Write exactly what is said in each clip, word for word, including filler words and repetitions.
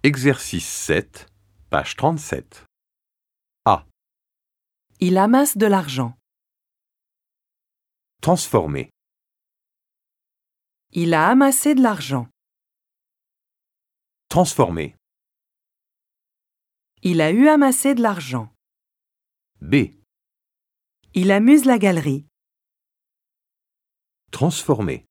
Exercice sept, page trente-sept. A. Il amasse de l'argent. Transformer. Il a amassé de l'argent. Transformer. Il a eu amassé de l'argent. B. Il amuse la galerie. Transformer.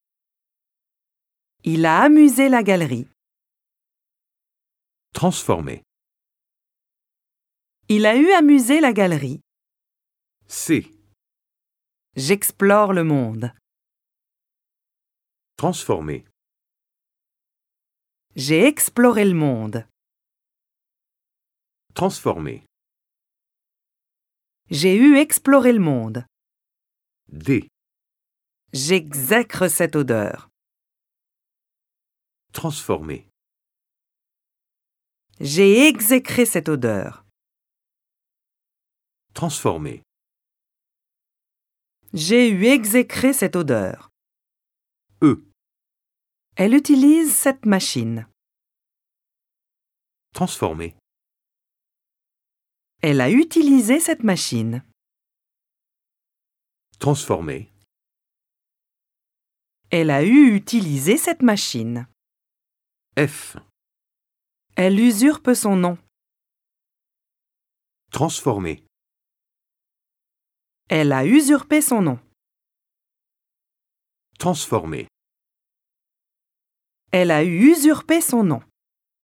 Il a amusé la galerie. Transformer. Il a eu amusé la galerie. C. J'explore le monde. Transformer. J'ai exploré le monde. Transformer. J'ai eu exploré le monde. D. J'exècre cette odeur. Transformer. J'ai exécré cette odeur. Transformer. J'ai eu exécré cette odeur. E. Elle utilise cette machine. Transformer. Elle a utilisé cette machine. Transformer. Elle a eu utilisé cette machine. F. Elle usurpe son nom. Transformer. Elle a usurpé son nom. Transformer. Elle a eu usurpé son nom.